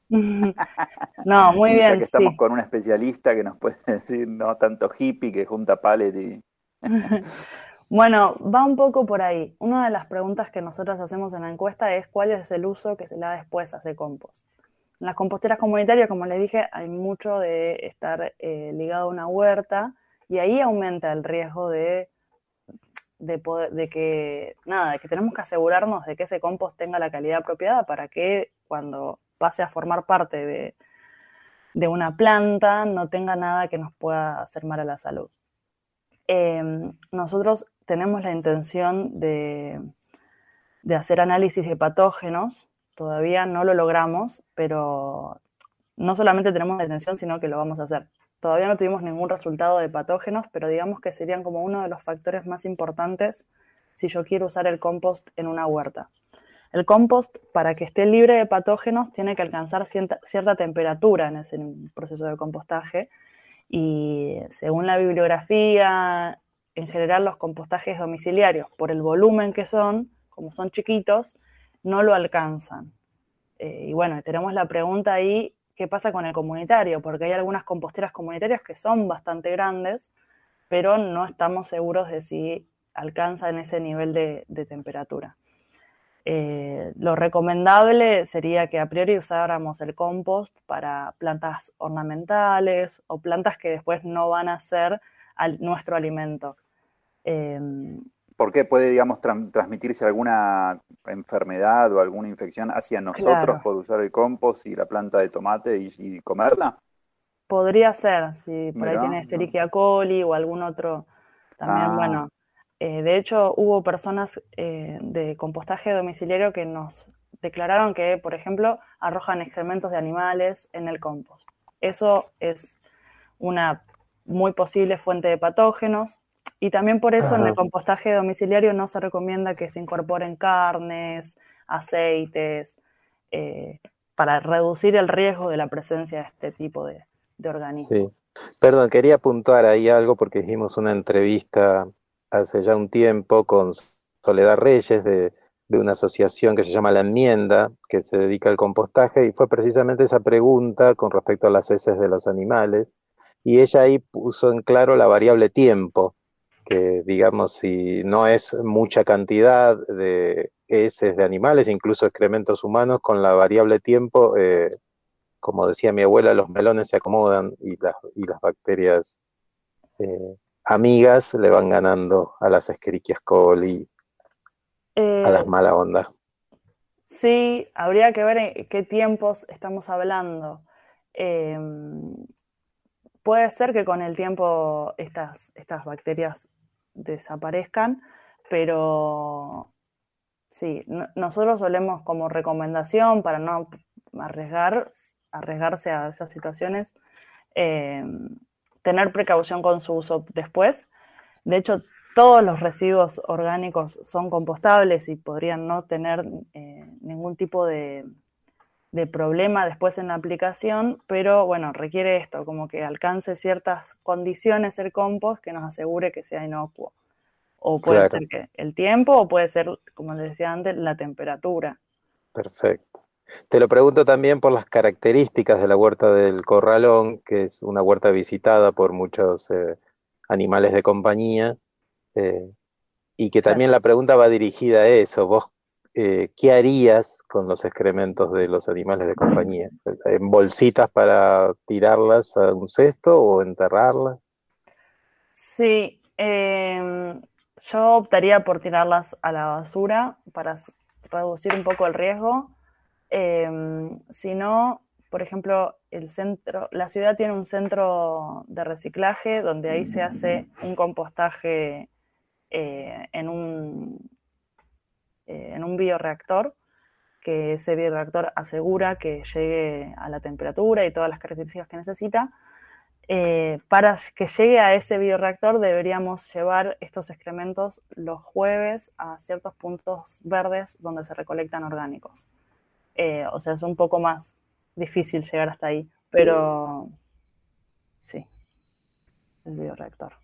No, muy y bien, ya que estamos sí. con un especialista que nos puede decir, no tanto hippie que junta pallet y... Bueno, va un poco por ahí. Una de las preguntas que nosotros hacemos en la encuesta es cuál es el uso que se le da después a ese compost. En las composteras comunitarias, como les dije, hay mucho de estar eh, ligado a una huerta y ahí aumenta el riesgo de, de, poder, de que, nada, de que tenemos que asegurarnos de que ese compost tenga la calidad apropiada para que cuando pase a formar parte de, de una planta no tenga nada que nos pueda hacer mal a la salud. Eh, nosotros tenemos la intención de, de hacer análisis de patógenos. Todavía no lo logramos, pero no solamente tenemos la intención, sino que lo vamos a hacer. Todavía no tuvimos ningún resultado de patógenos, pero digamos que serían como uno de los factores más importantes si yo quiero usar el compost en una huerta. El compost, para que esté libre de patógenos, tiene que alcanzar cierta, cierta temperatura en ese proceso de compostaje. Y según la bibliografía, en general los compostajes domiciliarios, por el volumen que son, como son chiquitos, no lo alcanzan. Eh, y bueno, tenemos la pregunta ahí, ¿qué pasa con el comunitario? Porque hay algunas composteras comunitarias que son bastante grandes, pero no estamos seguros de si alcanzan ese nivel de, de temperatura. Eh, lo recomendable sería que a priori usáramos el compost para plantas ornamentales o plantas que después no van a ser al, nuestro alimento. Eh, ¿Por qué puede, digamos, tra- transmitirse alguna enfermedad o alguna infección hacia nosotros Claro. por usar el compost y la planta de tomate y, y comerla? Podría ser, si por ahí Mirá, tiene Escherichia coli o algún otro, también, Ah. bueno. Eh, de hecho, hubo personas eh, de compostaje domiciliario que nos declararon que, por ejemplo, arrojan excrementos de animales en el compost. Eso es una muy posible fuente de patógenos y también por eso en el Ajá. compostaje domiciliario no se recomienda que se incorporen carnes, aceites, eh, para reducir el riesgo de la presencia de este tipo de, de organismos. Sí. Perdón, quería apuntar ahí algo porque hicimos una entrevista hace ya un tiempo con Soledad Reyes de, de una asociación que se llama La Enmienda, que se dedica al compostaje, y fue precisamente esa pregunta con respecto a las heces de los animales, y ella ahí puso en claro la variable tiempo, que digamos si no es mucha cantidad de heces de animales, incluso excrementos humanos, con la variable tiempo, eh, como decía mi abuela, los melones se acomodan y las, y las bacterias eh, amigas le van ganando a las Escherichia coli, Eh, a las mala onda. Sí, habría que ver en qué tiempos estamos hablando. Eh, puede ser que con el tiempo estas, estas bacterias desaparezcan, pero sí, no- nosotros solemos como recomendación para no arriesgar, arriesgarse a esas situaciones, eh, tener precaución con su uso después. De hecho, todos los residuos orgánicos son compostables y podrían no tener eh, ningún tipo de, de problema después en la aplicación, pero bueno, requiere esto, como que alcance ciertas condiciones el compost que nos asegure que sea inocuo. O puede Claro. ser que el tiempo, o puede ser, como les decía antes, la temperatura. Perfecto. Te lo pregunto también por las características de la huerta del Corralón, que es una huerta visitada por muchos eh, animales de compañía, eh, y que también la pregunta va dirigida a eso. ¿Vos eh, qué harías con los excrementos de los animales de compañía? ¿En bolsitas para tirarlas a un cesto o enterrarlas? Sí, eh, yo optaría por tirarlas a la basura para s- reducir un poco el riesgo. Eh, si no, por ejemplo, el centro, la ciudad tiene un centro de reciclaje donde ahí se hace un compostaje eh, en un, eh, en un bioreactor, que ese bioreactor asegura que llegue a la temperatura y todas las características que necesita. Eh, para que llegue a ese bioreactor deberíamos llevar estos excrementos los jueves a ciertos puntos verdes donde se recolectan orgánicos. Eh, o sea, es un poco más difícil llegar hasta ahí, pero sí, el bioreactor.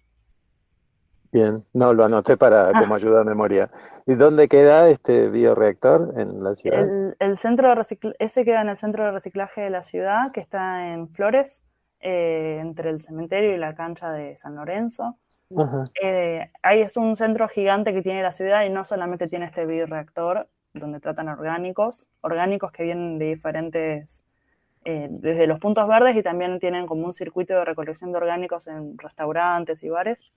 Bien, no, lo anoté para como ayuda a memoria. ¿Y dónde queda este bioreactor en la ciudad? El, el centro de recicl- ese queda en el centro de reciclaje de la ciudad, que está en Flores, eh, entre el cementerio y la cancha de San Lorenzo. Ajá. Eh, ahí es un centro gigante que tiene la ciudad y no solamente tiene este bioreactor donde tratan orgánicos, orgánicos que vienen de diferentes, eh, desde los puntos verdes, y también tienen como un circuito de recolección de orgánicos en restaurantes y bares.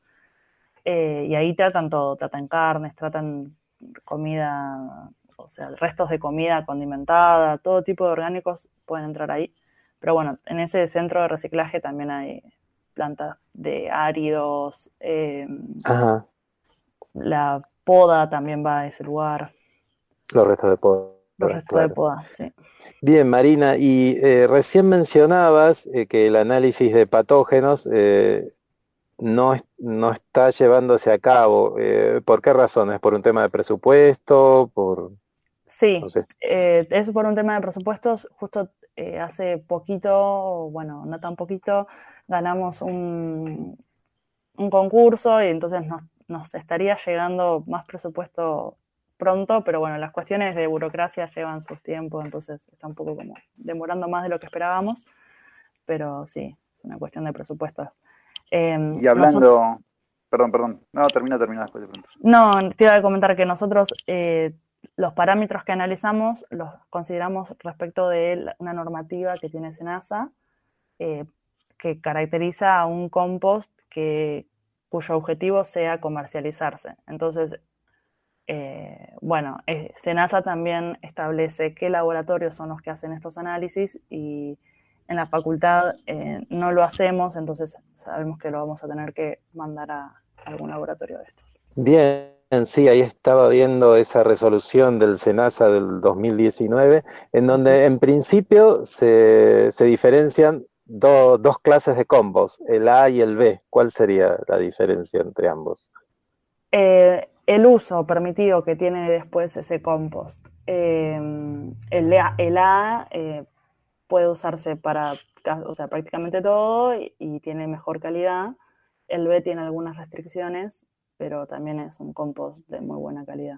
Eh, y ahí tratan todo, tratan carnes, tratan comida, o sea, restos de comida condimentada, todo tipo de orgánicos pueden entrar ahí. Pero bueno, en ese centro de reciclaje también hay plantas de áridos, eh, Ajá, la poda también va a ese lugar, los restos de poda, los restos de claro. poda, sí. Bien, Marina, y eh, recién mencionabas eh, que el análisis de patógenos eh, no, es- no está llevándose a cabo. Eh, ¿por qué razones? ¿Por un tema de presupuesto? ¿Por, Sí, no sé? eh, eso por un tema de presupuestos. Justo eh, hace poquito, bueno, no tan poquito, ganamos un, un concurso y entonces nos, nos estaría llegando más presupuesto pronto, pero bueno, las cuestiones de burocracia llevan sus tiempos, entonces está un poco como demorando más de lo que esperábamos, pero sí, es una cuestión de presupuestos. Eh, Y hablando, nosotros- perdón, perdón, no, termina, termina después de pronto. no, te iba a comentar que nosotros eh, los parámetros que analizamos los consideramos respecto de la- una normativa que tiene SENASA, eh, que caracteriza a un compost que, cuyo objetivo sea comercializarse. Entonces, eh, bueno, eh, SENASA también establece qué laboratorios son los que hacen estos análisis, y en la facultad eh, no lo hacemos, entonces sabemos que lo vamos a tener que mandar a algún laboratorio de estos. Bien, sí, ahí estaba viendo esa resolución del SENASA del dos mil diecinueve, en donde en principio se, se diferencian do- dos clases de compost, el A y el B. ¿Cuál sería la diferencia entre ambos? Eh, el uso permitido que tiene después ese compost. Eh, el A, el A eh, puede usarse para, o sea, prácticamente todo, y, y tiene mejor calidad. El B tiene algunas restricciones, pero también es un compost de muy buena calidad.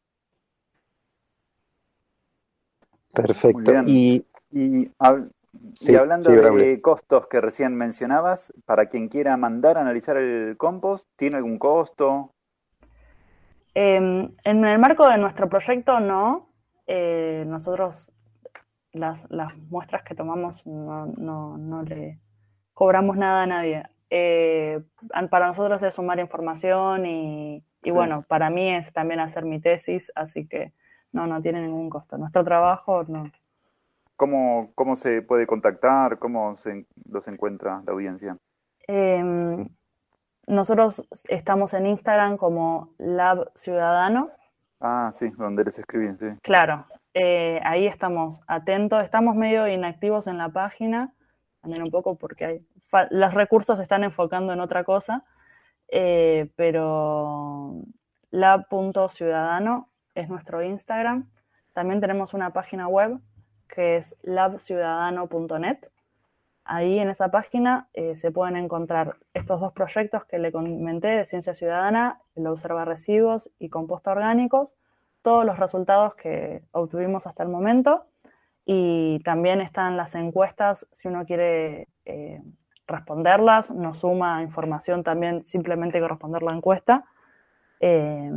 Perfecto. Muy bien. Y Y, hab- Sí, y hablando sí, de Braulio. costos que recién mencionabas, para quien quiera mandar a analizar el compost, ¿tiene algún costo? Eh, en el marco de nuestro proyecto, no. Eh, nosotros las, las muestras que tomamos no, no, no le cobramos nada a nadie. Eh, para nosotros es sumar información y, y Sí. bueno, para mí es también hacer mi tesis, así que no, no tiene ningún costo. Nuestro trabajo no. ¿Cómo, cómo se puede contactar? ¿Cómo se los encuentra la audiencia? Eh, nosotros estamos en Instagram como Lab Ciudadano. Ah, sí, donde les escribí, sí. Claro, eh, ahí estamos atentos, estamos medio inactivos en la página, también un poco porque hay, fa- los recursos se están enfocando en otra cosa, eh, pero lab.ciudadano es nuestro Instagram. También tenemos una página web que es lab ciudadano punto net. ahí en esa página eh, se pueden encontrar estos dos proyectos que le comenté de Ciencia Ciudadana, el Observa Residuos y Composta Orgánicos, todos los resultados que obtuvimos hasta el momento, y también están las encuestas si uno quiere eh, responderlas, nos suma información también simplemente que responder la encuesta. Eh,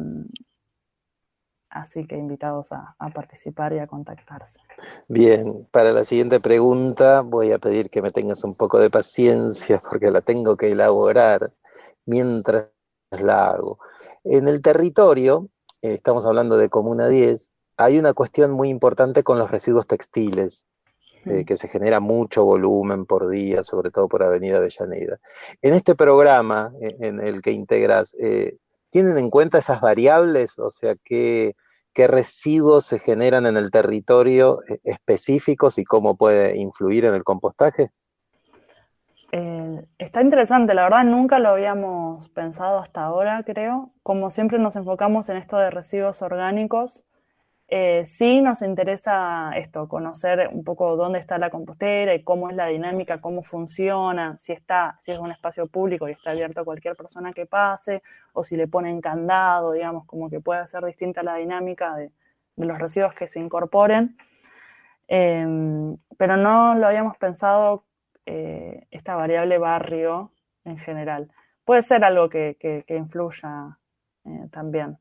Así que invitados a, a participar y a contactarse. Bien, para la siguiente pregunta voy a pedir que me tengas un poco de paciencia porque la tengo que elaborar mientras la hago. En el territorio, eh, estamos hablando de Comuna diez, hay una cuestión muy importante con los residuos textiles, eh, que se genera mucho volumen por día, sobre todo por Avenida Avellaneda. En este programa en el que integras, eh, ¿tienen en cuenta esas variables? O sea, ¿qué, qué residuos se generan en el territorio específicos y cómo puede influir en el compostaje? Eh, está interesante, la verdad nunca lo habíamos pensado hasta ahora, creo. Como siempre nos enfocamos en esto de residuos orgánicos. Eh, sí nos interesa esto, conocer un poco dónde está la compostera y cómo es la dinámica, cómo funciona, si está, si es un espacio público y está abierto a cualquier persona que pase, o si le ponen candado, digamos, como que puede ser distinta la dinámica de, de los residuos que se incorporen. Eh, pero no lo habíamos pensado eh, esta variable barrio en general. Puede ser algo que, que, que influya eh, también.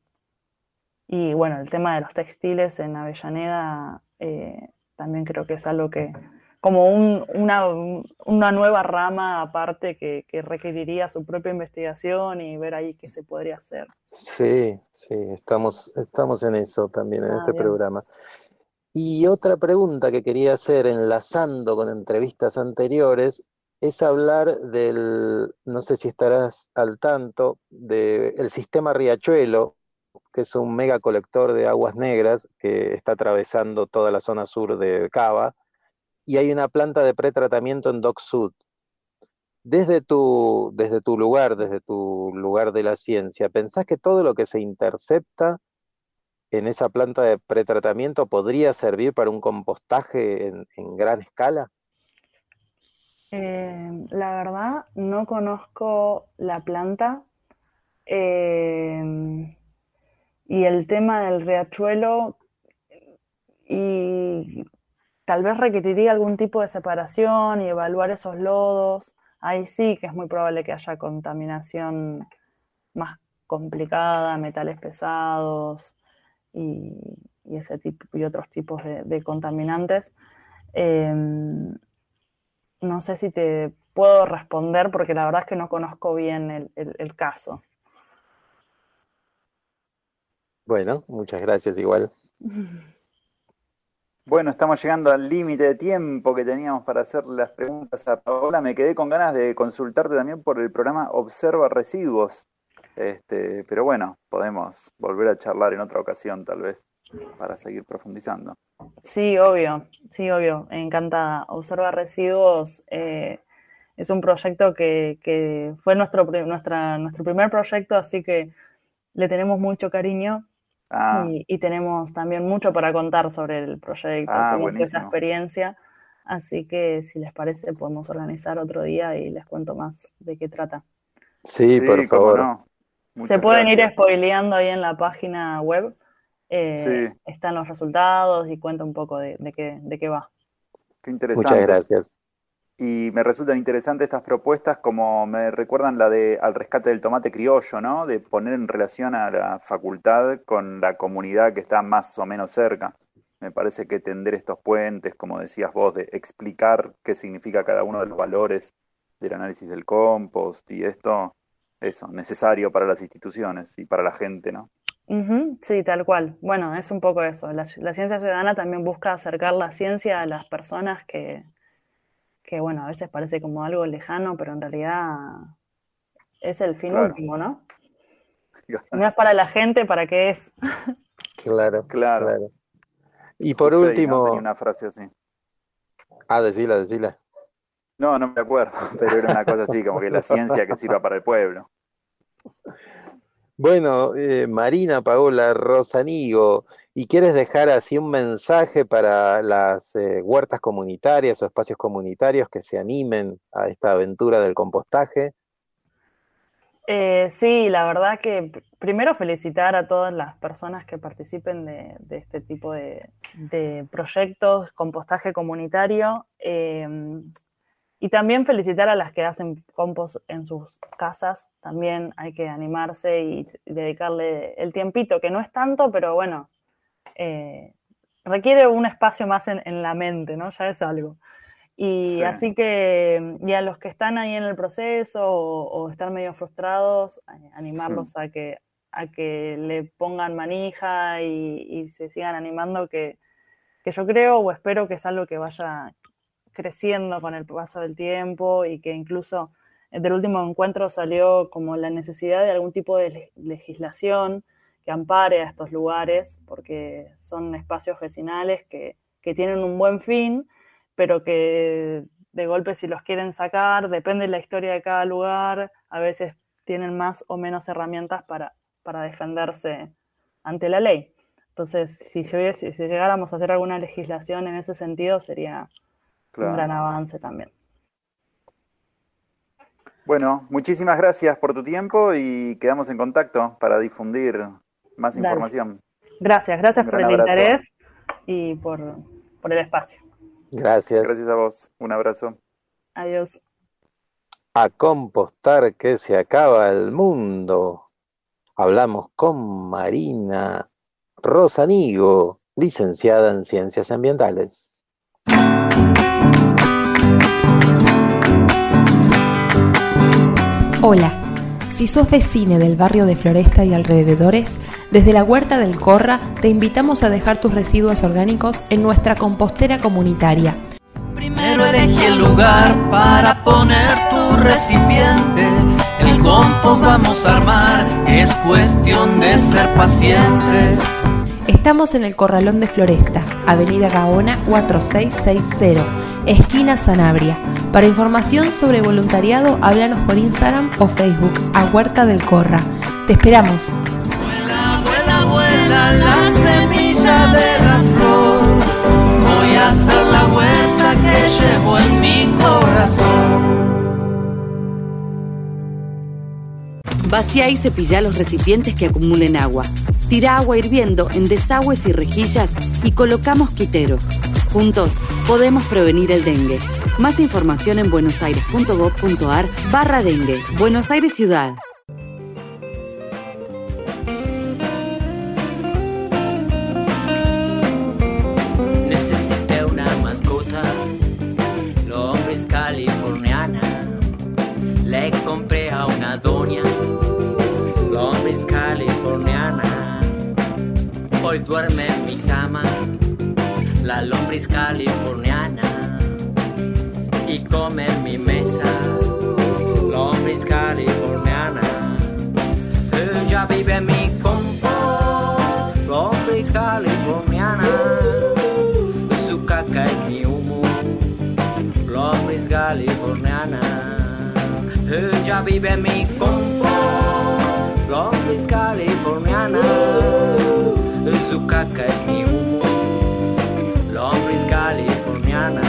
Y bueno, el tema de los textiles en Avellaneda eh, también creo que es algo que, como un, una, una nueva rama aparte que, que requeriría su propia investigación y ver ahí qué se podría hacer. Sí, sí, estamos, estamos en eso también, en Ah, este bien. programa. Y otra pregunta que quería hacer, enlazando con entrevistas anteriores, es hablar del, no sé si estarás al tanto, del sistema Riachuelo, que es un mega colector de aguas negras que está atravesando toda la zona sur de Cava, y hay una planta de pretratamiento en Dock Sud. Desde tu, desde tu lugar, desde tu lugar de la ciencia, ¿pensás que todo lo que se intercepta en esa planta de pretratamiento podría servir para un compostaje en, en gran escala? Eh, la verdad, no conozco la planta. Eh, y el tema del riachuelo, y tal vez requeriría algún tipo de separación y evaluar esos lodos. Ahí sí que es muy probable que haya contaminación más complicada, metales pesados y, y ese tipo y otros tipos de, de contaminantes. Eh, no sé si te puedo responder porque la verdad es que no conozco bien el, el, el caso. Bueno, muchas gracias igual. Bueno, estamos llegando al límite de tiempo que teníamos para hacer las preguntas a Paola. Me quedé con ganas de consultarte también por el programa Observa Residuos. Este, pero bueno, podemos volver a charlar en otra ocasión tal vez para seguir profundizando. Sí, obvio, sí, obvio, encantada. Observa Residuos eh, es un proyecto que, que fue nuestro, nuestra, nuestro primer proyecto, así que le tenemos mucho cariño. Ah. Y, y tenemos también mucho para contar sobre el proyecto, ah, cómo buenísimo. fue esa experiencia, así que si les parece podemos organizar otro día y les cuento más de qué trata. Sí, sí por favor. No. Se pueden gracias. ir spoileando ahí en la página web, eh, sí. están los resultados y cuenta un poco de, de, qué, de qué va. Qué interesante. Muchas gracias. Y me resultan interesantes estas propuestas, como me recuerdan la de Al Rescate del Tomate Criollo, ¿no? De poner en relación a la facultad con la comunidad que está más o menos cerca. Me parece que tender estos puentes, como decías vos, de explicar qué significa cada uno de los valores del análisis del compost y esto, eso, necesario para las instituciones y para la gente, ¿no? Uh-huh, sí, tal cual. Bueno, es un poco eso. La, la ciencia ciudadana también busca acercar la ciencia a las personas que... que bueno, a veces parece como algo lejano, pero en realidad es el fin claro. último, ¿no? Si no es para la gente, ¿para qué es? Claro, claro. claro. Y por José, último... No, tenía una frase así. Ah, decila, decila. No, no me acuerdo, pero era una cosa así, como que la ciencia que sirva para el pueblo. Bueno, eh, Marina Paola Rosanigo, ¿Y quieres dejar así un mensaje para las eh, huertas comunitarias o espacios comunitarios que se animen a esta aventura del compostaje? Eh, sí, la verdad que pr- primero felicitar a todas las personas que participen de, de este tipo de, de proyectos, compostaje comunitario, eh, y también felicitar a las que hacen compost en sus casas. También hay que animarse y, y dedicarle el tiempito, que no es tanto, pero bueno, eh, requiere un espacio más en, en la mente, ¿no? Ya es algo. Y Sí. así que, y a los que están ahí en el proceso o, o están medio frustrados, eh, animarlos a que, a que le pongan manija y, y se sigan animando, que, que yo creo o espero que es algo que vaya creciendo con el paso del tiempo y que incluso del último encuentro salió como la necesidad de algún tipo de le- legislación que ampare a estos lugares, porque son espacios vecinales que, que tienen un buen fin, pero que de golpe si los quieren sacar, depende de la historia de cada lugar, a veces tienen más o menos herramientas para, para defenderse ante la ley. Entonces, si, hubiese, si llegáramos a hacer alguna legislación en ese sentido, sería Claro. un gran avance también. Bueno, muchísimas gracias por tu tiempo y quedamos en contacto para difundir más Dale. información. Gracias, gracias Un por gran el abrazo. interés y por, por el espacio. Gracias. Gracias a vos. Un abrazo. Adiós. A compostar que se acaba el mundo. Hablamos con Marina Rosanigo, licenciada en Ciencias Ambientales. Hola, si sos vecine del barrio de Floresta y alrededores, desde la Huerta del Corra te invitamos a dejar tus residuos orgánicos en nuestra compostera comunitaria. Primero elegí el lugar para poner tu recipiente. El compost vamos a armar, es cuestión de ser pacientes. Estamos en el Corralón de Floresta, Avenida Gaona cuatro seis seis cero, esquina Sanabria. Para información sobre voluntariado, háblanos por Instagram o Facebook a Huerta del Corra. Te esperamos. Vuela, vuela la semilla de la flor. Voy a hacer la huerta que llevo en mi corazón. Vacía y cepilla los recipientes que acumulen agua. Tira agua hirviendo en desagües y rejillas y coloca mosquiteros. Juntos podemos prevenir el dengue. Más información en buenosaires.gov.ar barra dengue. Buenos Aires Ciudad. Necesité una mascota, lombriz californiana. Le compré a una doña, lombriz californiana. Hoy duerme en mi cama, la lombriz californiana. Y come en mi mesa, lombriz californiana. Ella vive en mi compost, lombriz californiana. Su caca es mi humo, lombriz californiana. Ella vive en mi compost, lombriz californiana. Su caca es mi humo, lombriz californiana.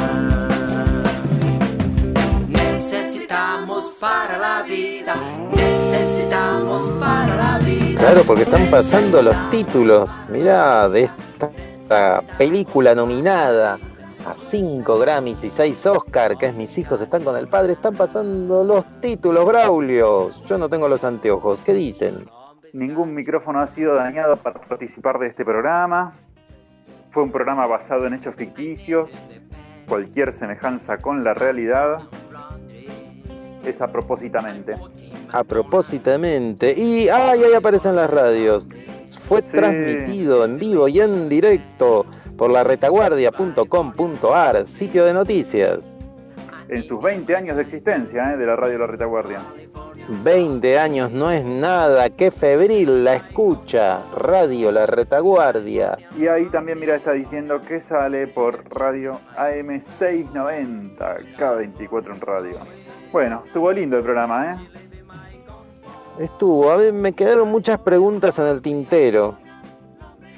Necesitamos para la vida, necesitamos para la vida. Claro, porque están pasando los títulos, mirá, de esta, esta película nominada a cinco Grammys y seis Oscar, que es Mis hijos están con el padre. Están pasando los títulos, Braulio. Yo no tengo los anteojos, ¿qué dicen? Ningún micrófono ha sido dañado para participar de este programa. Fue un programa basado en hechos ficticios. Cualquier semejanza con la realidad es a propósitamente. A propósitamente. Y ¡ay! Ahí aparecen las radios. Fue Sí. transmitido en vivo y en directo por la retaguardia punto com punto ar, sitio de noticias. En sus veinte años de existencia, ¿eh? de la radio La Retaguardia. veinte años no es nada, qué febril la escucha. Radio La Retaguardia. Y ahí también, mira, está diciendo que sale por radio A M seiscientos noventa, K veinticuatro en radio. Bueno, estuvo lindo el programa, ¿eh? Estuvo, a ver, me quedaron muchas preguntas en el tintero.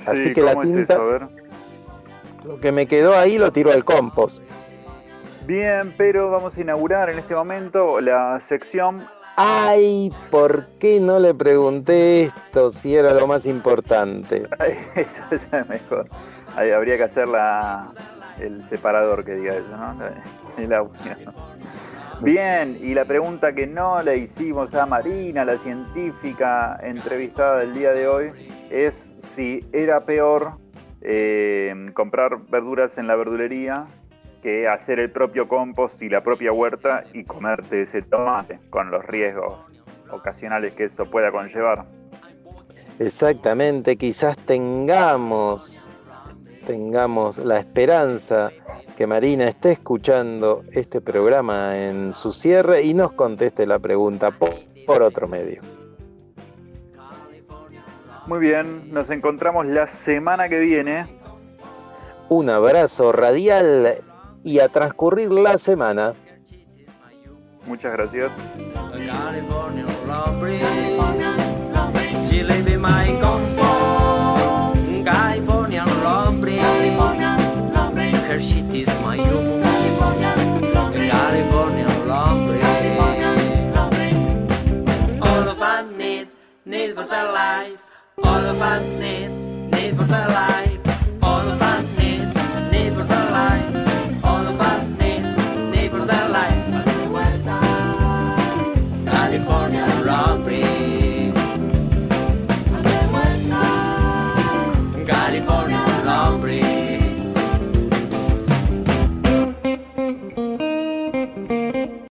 Así Sí, que la ¿cómo es tinta, eso? A ver. lo que me quedó ahí lo tiro al compost. Bien, pero vamos a inaugurar en este momento la sección. Ay, ¿por qué no le pregunté esto si era lo más importante? Eso es mejor. Ahí habría que hacer la, el separador que diga eso, ¿no? El audio. Bien, y la pregunta que no le hicimos a Marina, la científica entrevistada del día de hoy, es si era peor eh, comprar verduras en la verdulería que hacer el propio compost y la propia huerta y comerte ese tomate, con los riesgos ocasionales que eso pueda conllevar. Exactamente, quizás tengamos, tengamos la esperanza que Marina esté escuchando este programa en su cierre y nos conteste la pregunta por, por otro medio. Muy bien, nos encontramos la semana que viene. Un abrazo radial y a transcurrir la semana. Muchas gracias. She live in my compost, Californian laundry. Her shit is my room, Californian laundry. All of us need, need for their life. All of us need